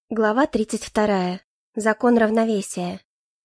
Глава 32. Закон равновесия.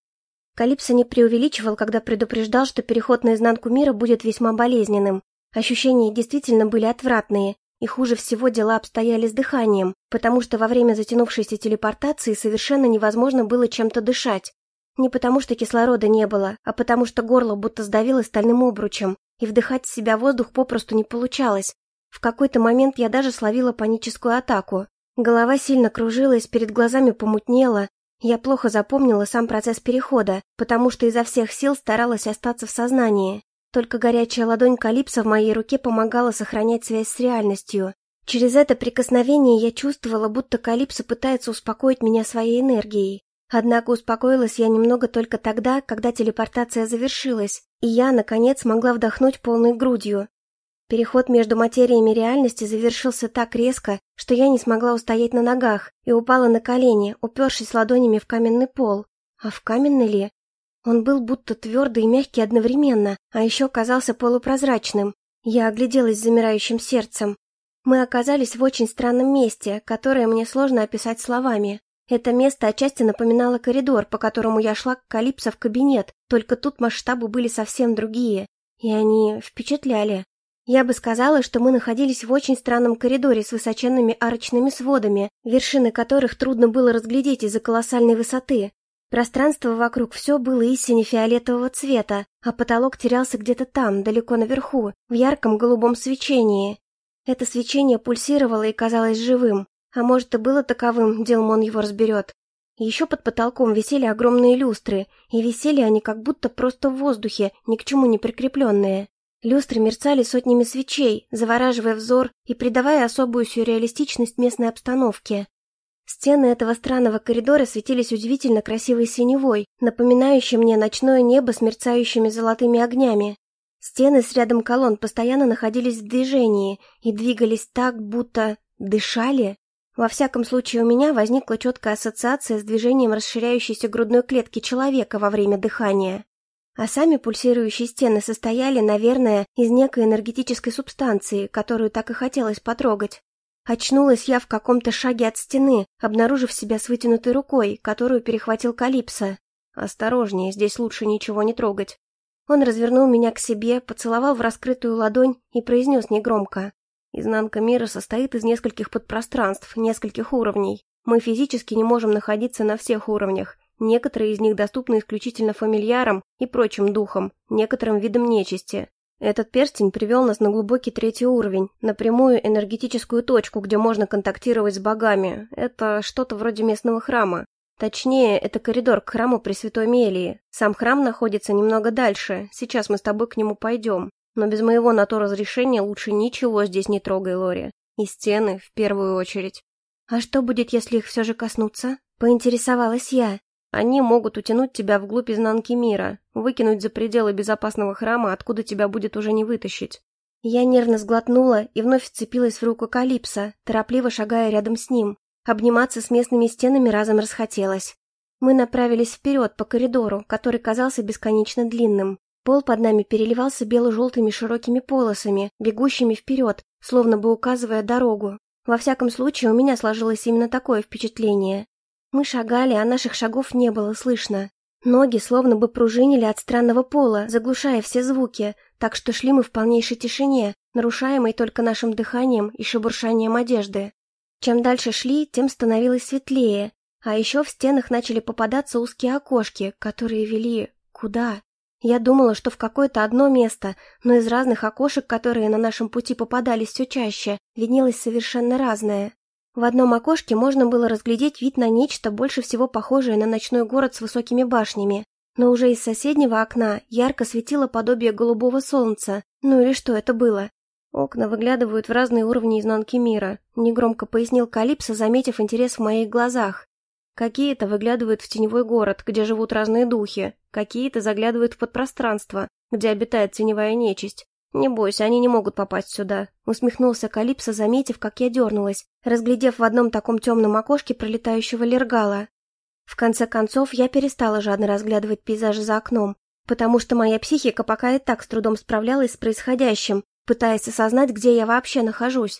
Калипсо не преувеличивал, когда предупреждал, что переход наизнанку мира будет весьма болезненным. Ощущения действительно были отвратные, и хуже всего дела обстояли с дыханием, потому что во время затянувшейся телепортации совершенно невозможно было чем-то дышать. Не потому что кислорода не было, а потому что горло будто сдавило стальным обручем, и вдыхать в себя воздух попросту не получалось. В какой-то момент я даже словила паническую атаку. Голова сильно кружилась, перед глазами помутнело. Я плохо запомнила сам процесс перехода, потому что изо всех сил старалась остаться в сознании. Только горячая ладонь Калипсо в моей руке помогала сохранять связь с реальностью. Через это прикосновение я чувствовала, будто Калипсо пытается успокоить меня своей энергией. Однако успокоилась я немного только тогда, когда телепортация завершилась, и я, наконец, могла вдохнуть полной грудью. Переход между материями реальности завершился так резко, что я не смогла устоять на ногах и упала на колени, упершись ладонями в каменный пол. А в каменный ли? Он был будто твердый и мягкий одновременно, а еще казался полупрозрачным. Я огляделась с замирающим сердцем. Мы оказались в очень странном месте, которое мне сложно описать словами. Это место отчасти напоминало коридор, по которому я шла к Калипсо в кабинет, только тут масштабы были совсем другие, и они впечатляли. Я бы сказала, что мы находились в очень странном коридоре с высоченными арочными сводами, вершины которых трудно было разглядеть из-за колоссальной высоты. Пространство вокруг все было истинно фиолетового цвета, а потолок терялся где-то там, далеко наверху, в ярком голубом свечении. Это свечение пульсировало и казалось живым, а может и было таковым, Дилмон его разберет. Еще под потолком висели огромные люстры, и висели они как будто просто в воздухе, ни к чему не прикрепленные. Люстры мерцали сотнями свечей, завораживая взор и придавая особую сюрреалистичность местной обстановке. Стены этого странного коридора светились удивительно красивой синевой, напоминающей мне ночное небо с мерцающими золотыми огнями. Стены с рядом колонн постоянно находились в движении и двигались так, будто дышали. Во всяком случае, у меня возникла четкая ассоциация с движением расширяющейся грудной клетки человека во время дыхания. А сами пульсирующие стены состояли, наверное, из некой энергетической субстанции, которую так и хотелось потрогать. Очнулась я в каком-то шаге от стены, обнаружив себя с вытянутой рукой, которую перехватил Калипсо. «Осторожнее, здесь лучше ничего не трогать». Он развернул меня к себе, поцеловал в раскрытую ладонь и произнес негромко. «Изнанка мира состоит из нескольких подпространств, нескольких уровней. Мы физически не можем находиться на всех уровнях. Некоторые из них доступны исключительно фамильярам и прочим духам, некоторым видам нечисти. Этот перстень привел нас на глубокий 3-й уровень, на прямую энергетическую точку, где можно контактировать с богами. Это что-то вроде местного храма. Точнее, это коридор к храму Пресвятой Мелии. Сам храм находится немного дальше, сейчас мы с тобой к нему пойдем. Но без моего на то разрешения лучше ничего здесь не трогай, Лори. И стены в первую очередь». «А что будет, если их все же коснуться?» — поинтересовалась я. «Они могут утянуть тебя вглубь изнанки мира, выкинуть за пределы безопасного храма, откуда тебя будет уже не вытащить». Я нервно сглотнула и вновь вцепилась в руку Калипсо, торопливо шагая рядом с ним. Обниматься с местными стенами разом расхотелось. Мы направились вперед по коридору, который казался бесконечно длинным. Пол под нами переливался бело-желтыми широкими полосами, бегущими вперед, словно бы указывая дорогу. Во всяком случае, у меня сложилось именно такое впечатление. Мы шагали, а наших шагов не было слышно. Ноги словно бы пружинили от странного пола, заглушая все звуки, так что шли мы в полнейшей тишине, нарушаемой только нашим дыханием и шебуршанием одежды. Чем дальше шли, тем становилось светлее, а еще в стенах начали попадаться узкие окошки, которые вели... куда? Я думала, что в какое-то одно место, но из разных окошек, которые на нашем пути попадались все чаще, виднелось совершенно разное. В одном окошке можно было разглядеть вид на нечто, больше всего похожее на ночной город с высокими башнями, но уже из соседнего окна ярко светило подобие голубого солнца, ну или что это было. «Окна выглядывают в разные уровни изнанки мира», — негромко пояснил Калипсо, заметив интерес в моих глазах. «Какие-то выглядывают в теневой город, где живут разные духи, какие-то заглядывают в подпространство, где обитает теневая нечисть. «Не бойся, они не могут попасть сюда», — усмехнулся Калипсо, заметив, как я дернулась, разглядев в одном таком темном окошке пролетающего лергала. В конце концов, я перестала жадно разглядывать пейзажи за окном, потому что моя психика пока и так с трудом справлялась с происходящим, пытаясь осознать, где я вообще нахожусь.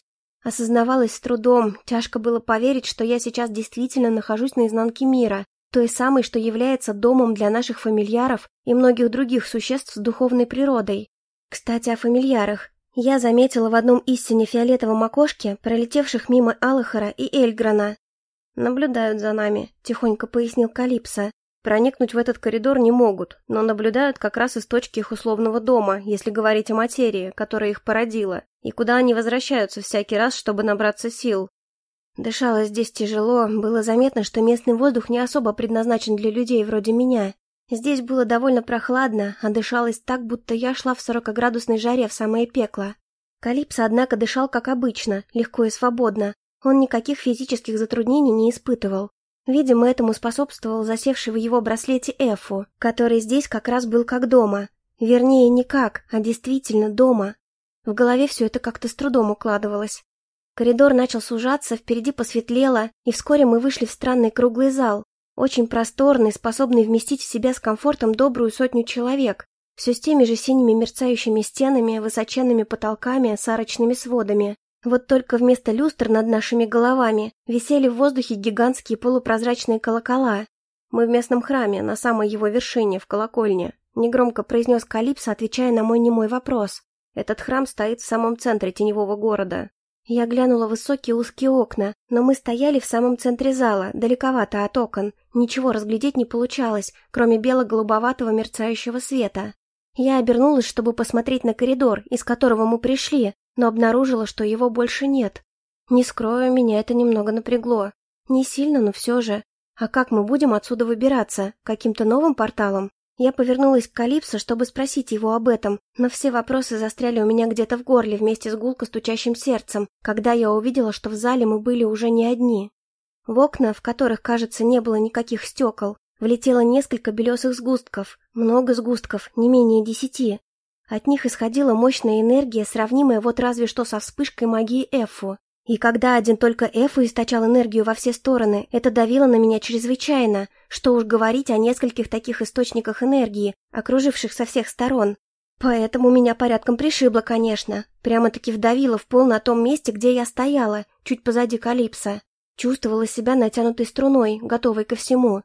Осознавалось с трудом, тяжко было поверить, что я сейчас действительно нахожусь на изнанке мира, той самой, что является домом для наших фамильяров и многих других существ с духовной природой. Кстати, о фамильярах. Я заметила в одном истине фиолетовом окошке пролетевших мимо Аллахара и Эльграна. «Наблюдают за нами», — тихонько пояснил Калипсо. «Проникнуть в этот коридор не могут, но наблюдают как раз из точки их условного дома, если говорить о материи, которая их породила, и куда они возвращаются всякий раз, чтобы набраться сил». Дышалось здесь тяжело, было заметно, что местный воздух не особо предназначен для людей вроде меня. Здесь было довольно прохладно, а дышалось так, будто я шла в 40-градусной жаре в самое пекло. Калипсо, однако, дышал как обычно, легко и свободно. Он никаких физических затруднений не испытывал. Видимо, этому способствовал засевший в его браслете Эфу, который здесь как раз был как дома. Вернее, не как, а действительно дома. В голове все это как-то с трудом укладывалось. Коридор начал сужаться, впереди посветлело, и вскоре мы вышли в странный круглый зал. Очень просторный, способный вместить в себя с комфортом добрую 100 человек. Все с теми же синими мерцающими стенами, высоченными потолками, с арочными сводами. Вот только вместо люстр над нашими головами висели в воздухе гигантские полупрозрачные колокола. «Мы в местном храме, на самой его вершине, в колокольне», — негромко произнес Калипсо, отвечая на мой немой вопрос. «Этот храм стоит в самом центре теневого города». Я глянула в высокие узкие окна, но мы стояли в самом центре зала, далековато от окон. Ничего разглядеть не получалось, кроме бело-голубоватого мерцающего света. Я обернулась, чтобы посмотреть на коридор, из которого мы пришли, но обнаружила, что его больше нет. Не скрою, меня это немного напрягло. Не сильно, но все же. А как мы будем отсюда выбираться? Каким-то новым порталом? Я повернулась к Калипсо, чтобы спросить его об этом, но все вопросы застряли у меня где-то в горле вместе с гулко стучащим сердцем, когда я увидела, что в зале мы были уже не одни. В окна, в которых, кажется, не было никаких стекол, влетело несколько белесых сгустков, много сгустков, не менее 10. От них исходила мощная энергия, сравнимая вот разве что со вспышкой магии Эфу. И когда один только Эфу источал энергию во все стороны, это давило на меня чрезвычайно, что уж говорить о нескольких таких источниках энергии, окруживших со всех сторон. Поэтому меня порядком пришибло, конечно, прямо-таки вдавило в пол на том месте, где я стояла, чуть позади Калипсо. Чувствовала себя натянутой струной, готовой ко всему.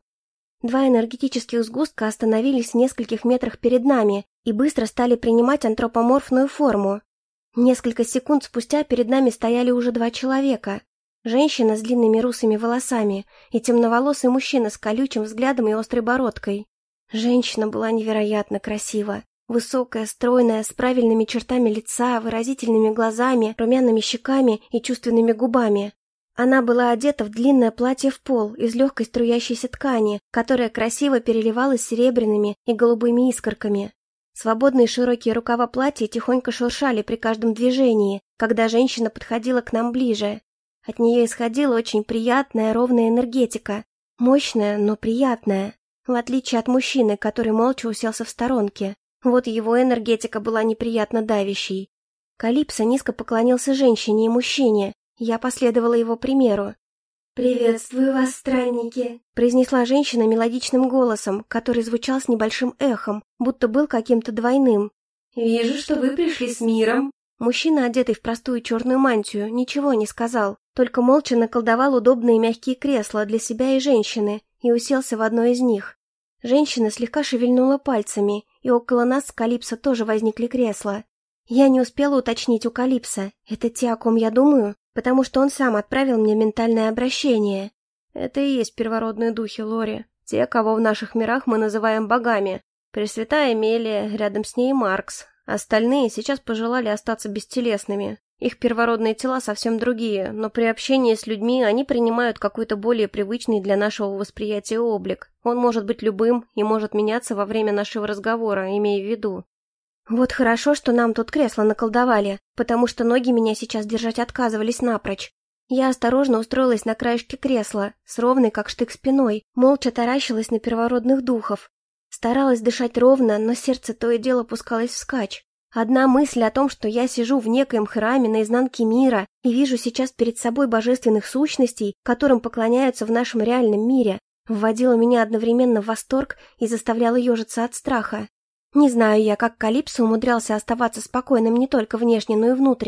2 энергетических сгустка остановились в нескольких метрах перед нами и быстро стали принимать антропоморфную форму. Несколько секунд спустя перед нами стояли уже 2 человека. Женщина с длинными русыми волосами и темноволосый мужчина с колючим взглядом и острой бородкой. Женщина была невероятно красива. Высокая, стройная, с правильными чертами лица, выразительными глазами, румяными щеками и чувственными губами. Она была одета в длинное платье в пол из легкой струящейся ткани, которая красиво переливалась серебряными и голубыми искорками. Свободные широкие рукава платья тихонько шуршали при каждом движении, когда женщина подходила к нам ближе. От нее исходила очень приятная ровная энергетика, мощная, но приятная, в отличие от мужчины, который молча уселся в сторонке. Вот его энергетика была неприятно давящей. Калипсо низко поклонился женщине и мужчине. Я последовала его примеру. «Приветствую вас, странники», — произнесла женщина мелодичным голосом, который звучал с небольшим эхом, будто был каким-то двойным. «Вижу, что вы пришли с миром». Мужчина, одетый в простую черную мантию, ничего не сказал, только молча наколдовал удобные мягкие кресла для себя и женщины и уселся в одно из них. Женщина слегка шевельнула пальцами, и около нас с Калипсо тоже возникли кресла. Я не успела уточнить у Калипсо, это те, о ком я думаю, потому что он сам отправил мне ментальное обращение. Это и есть первородные духи, Лори, те, кого в наших мирах мы называем богами. Пресвятая Эмилия, рядом с ней Маркс. Остальные сейчас пожелали остаться бестелесными. Их первородные тела совсем другие, но при общении с людьми они принимают какой-то более привычный для нашего восприятия облик. Он может быть любым и может меняться во время нашего разговора, имея в виду. Вот хорошо, что нам тут кресло наколдовали, потому что ноги меня сейчас держать отказывались напрочь. Я осторожно устроилась на краешке кресла, с ровной как штык спиной, молча таращилась на первородных духов. Старалась дышать ровно, но сердце то и дело пускалось вскачь. Одна мысль о том, что я сижу в некоем храме на изнанке мира и вижу сейчас перед собой божественных сущностей, которым поклоняются в нашем реальном мире, вводила меня одновременно в восторг и заставляла ежиться от страха. Не знаю я, как Калипсо умудрялся оставаться спокойным не только внешне, но и внутренне.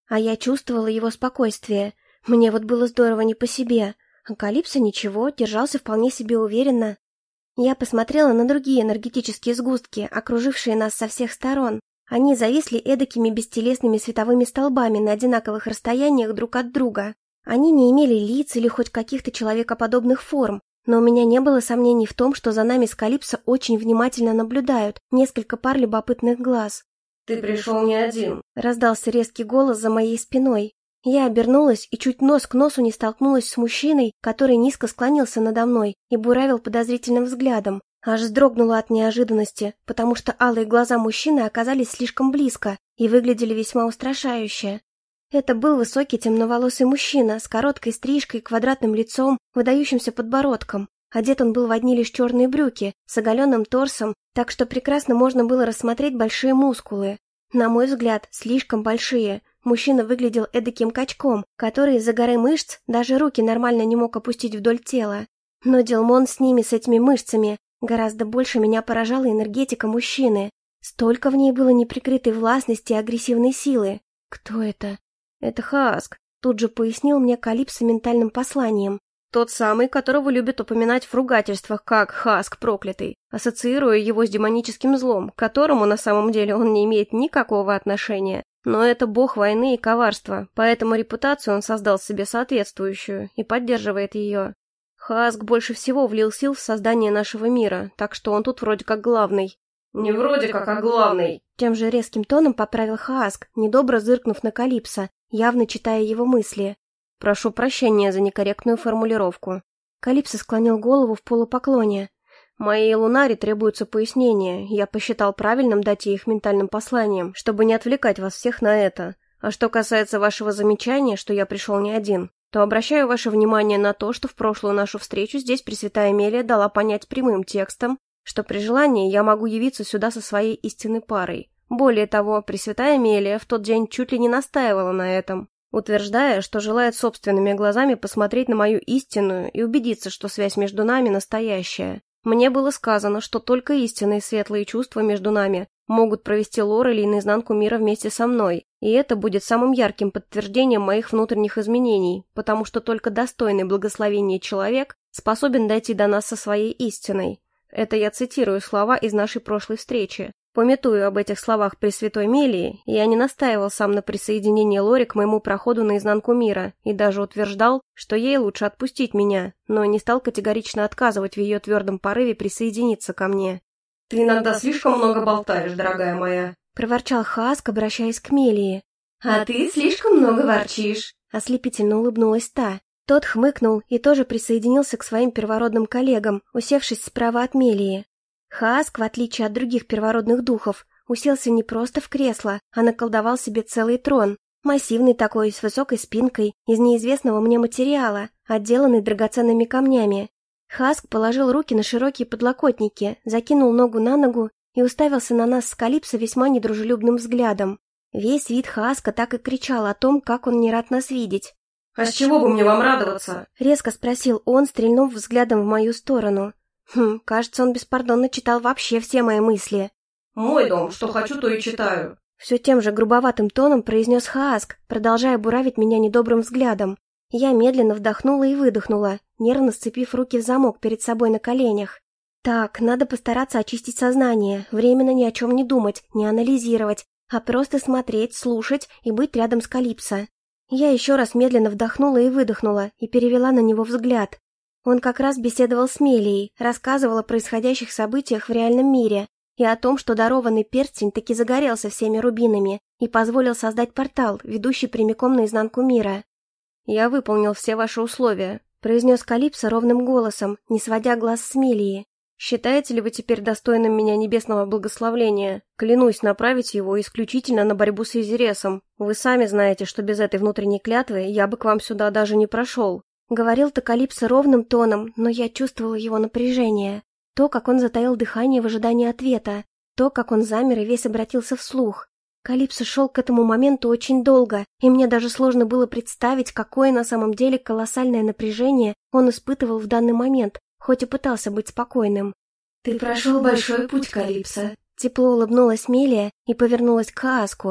а я чувствовала его спокойствие. Мне вот было здорово не по себе, а Калипсо ничего, держался вполне себе уверенно. Я посмотрела на другие энергетические сгустки, окружившие нас со всех сторон. Они зависли эдакими бестелесными световыми столбами на одинаковых расстояниях друг от друга. Они не имели лиц или хоть каких-то человекоподобных форм, но у меня не было сомнений в том, что за нами с Калипсо очень внимательно наблюдают несколько пар любопытных глаз. «Ты пришел не один», — раздался резкий голос за моей спиной. Я обернулась и чуть нос к носу не столкнулась с мужчиной, который низко склонился надо мной и буравил подозрительным взглядом. Аж вздрогнула от неожиданности, потому что алые глаза мужчины оказались слишком близко и выглядели весьма устрашающе. Это был высокий темноволосый мужчина с короткой стрижкой, квадратным лицом, выдающимся подбородком. Одет он был в одни лишь черные брюки, с оголенным торсом, так что прекрасно можно было рассмотреть большие мускулы. На мой взгляд, слишком большие. Мужчина выглядел эдаким качком, который из-за горы мышц даже руки нормально не мог опустить вдоль тела. Но Дилмон с ними, с этими мышцами, гораздо больше меня поражала энергетика мужчины. Столько в ней было неприкрытой властности и агрессивной силы. Кто это? Это Хааск, тут же пояснил мне Калипсо ментальным посланием. Тот самый, которого любят упоминать в ругательствах как Хааск проклятый, ассоциируя его с демоническим злом, к которому на самом деле он не имеет никакого отношения. Но это бог войны и коварства, поэтому репутацию он создал себе соответствующую и поддерживает ее. Хааск больше всего влил сил в создание нашего мира, так что он тут вроде как главный. «Не вроде как, а главный!» Тем же резким тоном поправил Хааск, недобро зыркнув на Калипсо, явно читая его мысли. «Прошу прощения за некорректную формулировку». Калипсо склонил голову в полупоклоне. «Моей Лунаре требуются пояснения. Я посчитал правильным дать ей их ментальным посланием, чтобы не отвлекать вас всех на это. А что касается вашего замечания, что я пришел не один, то обращаю ваше внимание на то, что в прошлую нашу встречу здесь Пресвятая Мелия дала понять прямым текстом, что при желании я могу явиться сюда со своей истинной парой. Более того, Пресвятая Мелия в тот день чуть ли не настаивала на этом, утверждая, что желает собственными глазами посмотреть на мою истинную и убедиться, что связь между нами настоящая. Мне было сказано, что только истинные светлые чувства между нами могут провести Лорелей наизнанку мира вместе со мной, и это будет самым ярким подтверждением моих внутренних изменений, потому что только достойный благословения человек способен дойти до нас со своей истиной. Это я цитирую слова из нашей прошлой встречи. Памятую об этих словах Пресвятой Мелии, я не настаивал сам на присоединении Лори к моему проходу наизнанку мира и даже утверждал, что ей лучше отпустить меня, но не стал категорично отказывать в ее твердом порыве присоединиться ко мне. «Ты иногда слишком много болтаешь, дорогая моя», — проворчал Хааск, обращаясь к Мелии. «А ты слишком много ворчишь», — ослепительно улыбнулась та. Тот хмыкнул и тоже присоединился к своим первородным коллегам, усевшись справа от Мелии. Хааск, в отличие от других первородных духов, уселся не просто в кресло, а наколдовал себе целый трон, массивный такой, с высокой спинкой, из неизвестного мне материала, отделанный драгоценными камнями. Хааск положил руки на широкие подлокотники, закинул ногу на ногу и уставился на нас с Калипсо весьма недружелюбным взглядом. Весь вид Хааска так и кричал о том, как он не рад нас видеть. «А с чего бы мне вам радоваться?» — резко спросил он, стрельнув взглядом в мою сторону. Кажется, он беспардонно читал вообще все мои мысли. «Мой дом, что хочу, то и читаю», — все тем же грубоватым тоном произнес Хааск, продолжая буравить меня недобрым взглядом. Я медленно вдохнула и выдохнула, нервно сцепив руки в замок перед собой на коленях. Так, надо постараться очистить сознание, временно ни о чем не думать, не анализировать, а просто смотреть, слушать и быть рядом с Калипсо. Я еще раз медленно вдохнула и выдохнула, и перевела на него взгляд. Он как раз беседовал с Мелией, рассказывал о происходящих событиях в реальном мире и о том, что дарованный перстень таки загорелся всеми рубинами и позволил создать портал, ведущий прямиком наизнанку мира. «Я выполнил все ваши условия», — произнес Калипсо ровным голосом, не сводя глаз с Мелии. «Считаете ли вы теперь достойным меня небесного благословления? Клянусь направить его исключительно на борьбу с Изересом. Вы сами знаете, что без этой внутренней клятвы я бы к вам сюда даже не прошел». Говорил-то Калипсо ровным тоном, но я чувствовала его напряжение. То, как он затаил дыхание в ожидании ответа, то, как он замер и весь обратился вслух. Калипсо шел к этому моменту очень долго, и мне даже сложно было представить, какое на самом деле колоссальное напряжение он испытывал в данный момент, хоть и пытался быть спокойным. «Ты прошел большой путь, Калипсо», — тепло улыбнулась Мелия и повернулась к Хааску.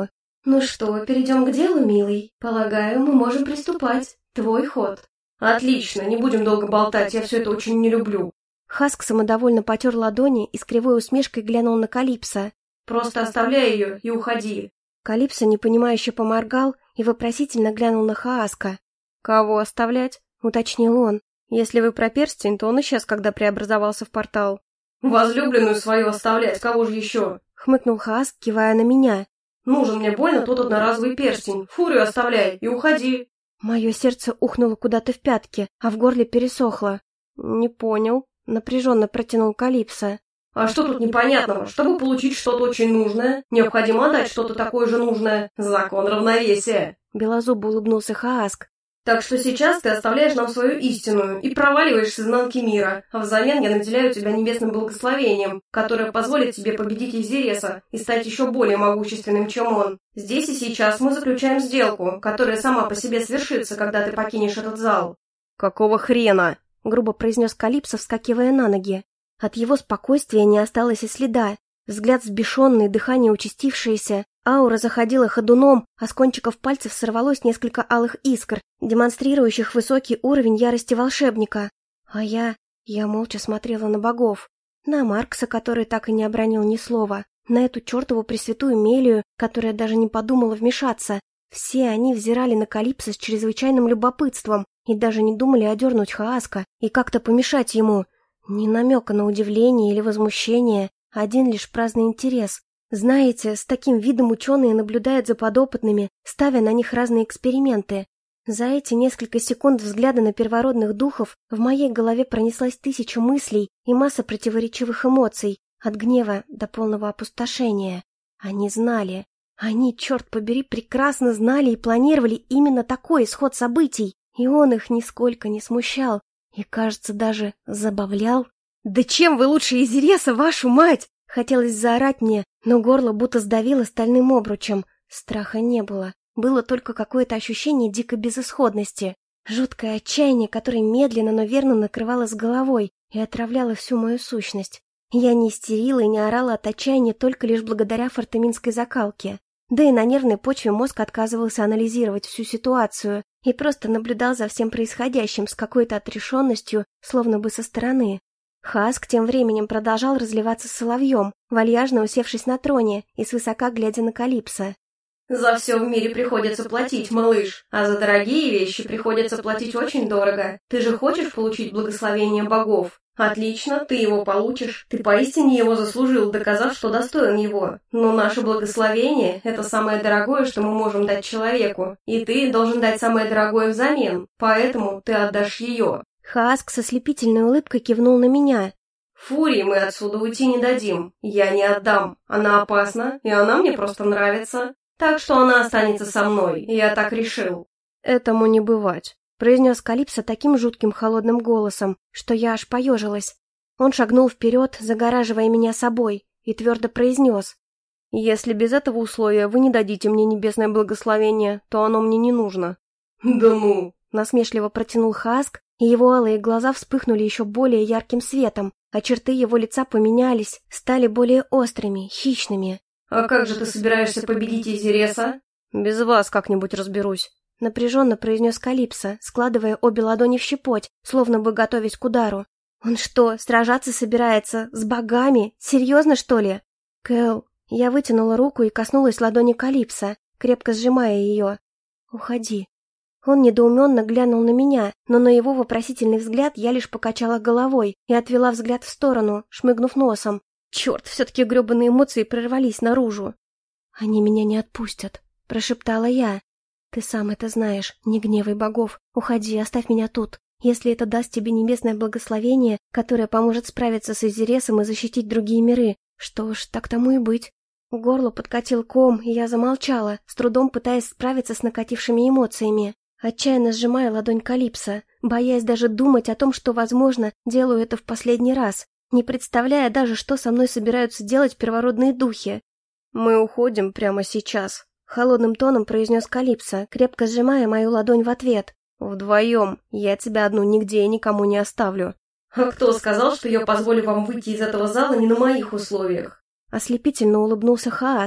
«Ну что, перейдем к делу, милый? Полагаю, мы можем приступать. Твой ход». «Отлично, не будем долго болтать, я все это очень не люблю». Хаск самодовольно потер ладони и с кривой усмешкой глянул на Калипсо. «Просто оставляй ее и уходи». Калипсо непонимающе поморгал и вопросительно глянул на Хааска. «Кого оставлять?» — уточнил он. «Если вы про перстень, то он исчез, когда преобразовался в портал». «Возлюбленную свою оставлять, кого же еще?» — хмыкнул Хааск, кивая на меня. «Нужен мне больно тот одноразовый перстень. Фурию оставляй и уходи». Мое сердце ухнуло куда-то в пятки, а в горле пересохло. «Не понял», — напряженно протянул Калипсо. «А что тут непонятного? Чтобы получить что-то очень нужное, необходимо отдать что-то такое же нужное. Закон равновесия». Белозубо улыбнулся Хааск. «Так что сейчас ты оставляешь нам свою истинную и проваливаешь с изнанки мира, а взамен я наделяю тебя небесным благословением, которое позволит тебе победить Изиреса и стать еще более могущественным, чем он. Здесь и сейчас мы заключаем сделку, которая сама по себе свершится, когда ты покинешь этот зал». «Какого хрена?» — грубо произнес Калипсо, вскакивая на ноги. От его спокойствия не осталось и следа. Взгляд взбешенный, дыхание участившееся, аура заходила ходуном, а с кончиков пальцев сорвалось несколько алых искр, демонстрирующих высокий уровень ярости волшебника. А я молча смотрела на богов. На Маркса, который так и не обронил ни слова, на эту чертову пресвятую Мелию, которая даже не подумала вмешаться. Все они взирали на Калипсо с чрезвычайным любопытством и даже не думали одернуть Хааска и как-то помешать ему. Ни намека на удивление или возмущение, один лишь праздный интерес. Знаете, с таким видом ученые наблюдают за подопытными, ставя на них разные эксперименты. За эти несколько секунд взгляда на первородных духов в моей голове пронеслась 1000 мыслей и масса противоречивых эмоций, от гнева до полного опустошения. Они знали. Они, черт побери, прекрасно знали и планировали именно такой исход событий, и он их нисколько не смущал и, кажется, даже забавлял. «Да чем вы лучше Изиреса, вашу мать?» Хотелось заорать мне, но горло будто сдавило стальным обручем. Страха не было. Было только какое-то ощущение дикой безысходности. Жуткое отчаяние, которое медленно, но верно накрывало с головой и отравляло всю мою сущность. Я не истерила и не орала от отчаяния только лишь благодаря фортеминской закалке. Да и на нервной почве мозг отказывался анализировать всю ситуацию и просто наблюдал за всем происходящим с какой-то отрешенностью, словно бы со стороны. Хаск тем временем продолжал разливаться соловьем, вальяжно усевшись на троне и свысока глядя на Калипсо. «За все в мире приходится платить, малыш, а за дорогие вещи приходится платить очень дорого. Ты же хочешь получить благословение богов? Отлично, ты его получишь. Ты поистине его заслужил, доказав, что достоин его. Но наше благословение – это самое дорогое, что мы можем дать человеку, и ты должен дать самое дорогое взамен, поэтому ты отдашь ее». Хаск со слепительной улыбкой кивнул на меня. «Фурии мы отсюда уйти не дадим. Я не отдам. Она опасна, и она мне просто нравится. Так что она останется со мной, я так решил». «Этому не бывать», — произнес Калипсо таким жутким холодным голосом, что я аж поежилась. Он шагнул вперед, загораживая меня собой, и твердо произнес: «Если без этого условия вы не дадите мне небесное благословение, то оно мне не нужно». «Да ну!» — насмешливо протянул Хаск, и его алые глаза вспыхнули еще более ярким светом, а черты его лица поменялись, стали более острыми, хищными. «А как же ты собираешься победить Изиреса?» «Без вас как-нибудь разберусь», — напряженно произнес Калипсо, складывая обе ладони в щепоть, словно бы готовясь к удару. «Он что, сражаться собирается? С богами? Серьезно, что ли?» «Кэл...» Я вытянула руку и коснулась ладони Калипсо, крепко сжимая ее. «Уходи». Он недоуменно глянул на меня, но на его вопросительный взгляд я лишь покачала головой и отвела взгляд в сторону, шмыгнув носом. Черт, все-таки гребаные эмоции прорвались наружу. «Они меня не отпустят», — прошептала я. «Ты сам это знаешь, не гневай богов. Уходи, оставь меня тут. Если это даст тебе небесное благословение, которое поможет справиться с Изиресом и защитить другие миры, что ж, так тому и быть». К горлу подкатил ком, и я замолчала, с трудом пытаясь справиться с накатившими эмоциями. Отчаянно сжимая ладонь Калипсо, боясь даже думать о том, что, возможно, делаю это в последний раз, не представляя даже, что со мной собираются делать первородные духи. «Мы уходим прямо сейчас», — холодным тоном произнес Калипсо, крепко сжимая мою ладонь в ответ. «Вдвоем. Я тебя одну нигде и никому не оставлю». «А кто сказал, что я позволю вам выйти из этого зала не на моих условиях?» Ослепительно улыбнулся Хааск.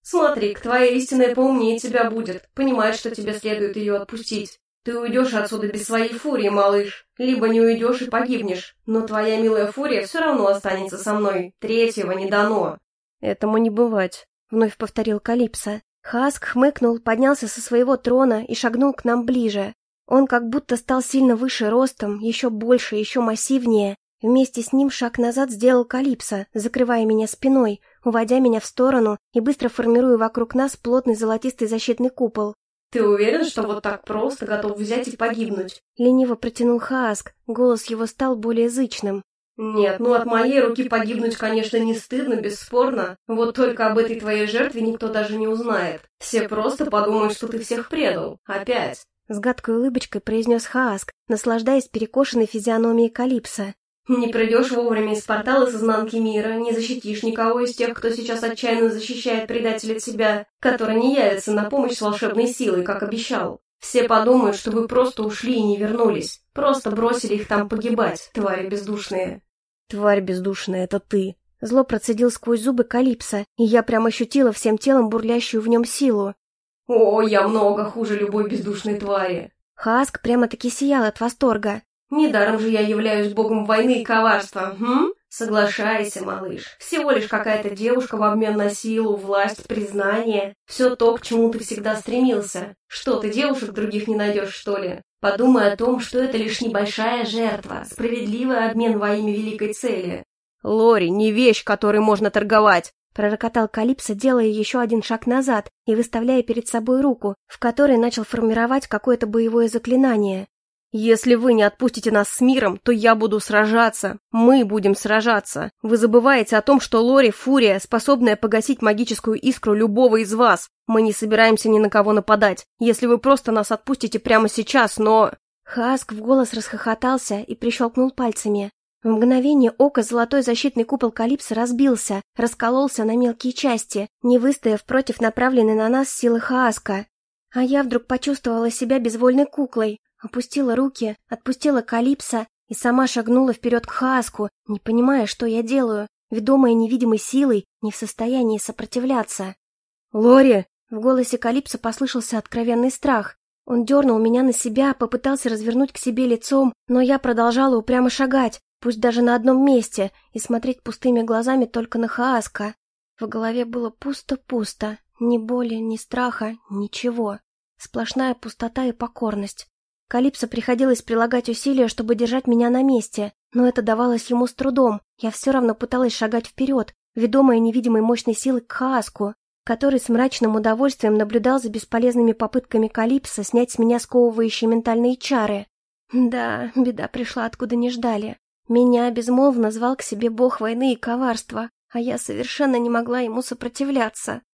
Смотри, твоя истинная поумнее тебя будет, понимает, что тебе следует ее отпустить. Ты уйдешь отсюда без своей фурии, малыш. Либо не уйдешь и погибнешь, но твоя милая фурия все равно останется со мной. Третьего не дано». «Этому не бывать», — вновь повторил Калипсо. Хааск хмыкнул, поднялся со своего трона и шагнул к нам ближе. Он как будто стал сильно выше ростом, еще больше, еще массивнее. Вместе с ним шаг назад сделал Калипсо, закрывая меня спиной, уводя меня в сторону и быстро формируя вокруг нас плотный золотистый защитный купол. «Ты уверен, что вот так просто готов взять и погибнуть?» Лениво протянул Хааск, голос его стал более зычным. «Нет, ну от моей руки погибнуть, конечно, не стыдно, бесспорно. Вот только об этой твоей жертве никто даже не узнает. Все просто подумают, что ты всех предал. Опять». С гадкой улыбочкой произнес Хааск, наслаждаясь перекошенной физиономией Калипсо. «Не придешь вовремя из портала с изнанки мира, не защитишь никого из тех, кто сейчас отчаянно защищает предателя тебя, который не явится на помощь с волшебной силой, как обещал. Все подумают, что вы просто ушли и не вернулись. Просто бросили их там погибать, твари бездушные». «Тварь бездушная, это ты!» Зло процедил сквозь зубы Калипсо, и я прям ощутила всем телом бурлящую в нем силу. «О, я много хуже любой бездушной твари!» Хааск прямо-таки сиял от восторга. «Недаром же я являюсь богом войны и коварства, Соглашайся, малыш. Всего лишь какая-то девушка в обмен на силу, власть, признание. Все то, к чему ты всегда стремился. Что, ты девушек других не найдешь, что ли? Подумай о том, что это лишь небольшая жертва, справедливый обмен во имя великой цели». «Лори, не вещь, которой можно торговать!» Пророкотал Калипсо, делая еще один шаг назад и выставляя перед собой руку, в которой начал формировать какое-то боевое заклинание. «Если вы не отпустите нас с миром, то я буду сражаться. Мы будем сражаться. Вы забываете о том, что Лори — фурия, способная погасить магическую искру любого из вас. Мы не собираемся ни на кого нападать, если вы просто нас отпустите прямо сейчас, но...» Хааск в голос расхохотался и прищелкнул пальцами. В мгновение ока золотой защитный купол Калипсо разбился, раскололся на мелкие части, не выстояв против направленной на нас силы Хааска. А я вдруг почувствовала себя безвольной куклой. Опустила руки, отпустила Калипсо и сама шагнула вперед к Хааску, не понимая, что я делаю, ведомая невидимой силой, не в состоянии сопротивляться. «Лори!» — в голосе Калипсо послышался откровенный страх. Он дернул меня на себя, попытался развернуть к себе лицом, но я продолжала упрямо шагать, пусть даже на одном месте, и смотреть пустыми глазами только на Хааска. В голове было пусто-пусто, ни боли, ни страха, ничего. Сплошная пустота и покорность. Калипсо приходилось прилагать усилия, чтобы держать меня на месте, но это давалось ему с трудом. Я все равно пыталась шагать вперед, ведомая невидимой мощной силой к Хааску, который с мрачным удовольствием наблюдал за бесполезными попытками Калипсо снять с меня сковывающие ментальные чары. Да, беда пришла, откуда не ждали. Меня безмолвно звал к себе бог войны и коварства, а я совершенно не могла ему сопротивляться.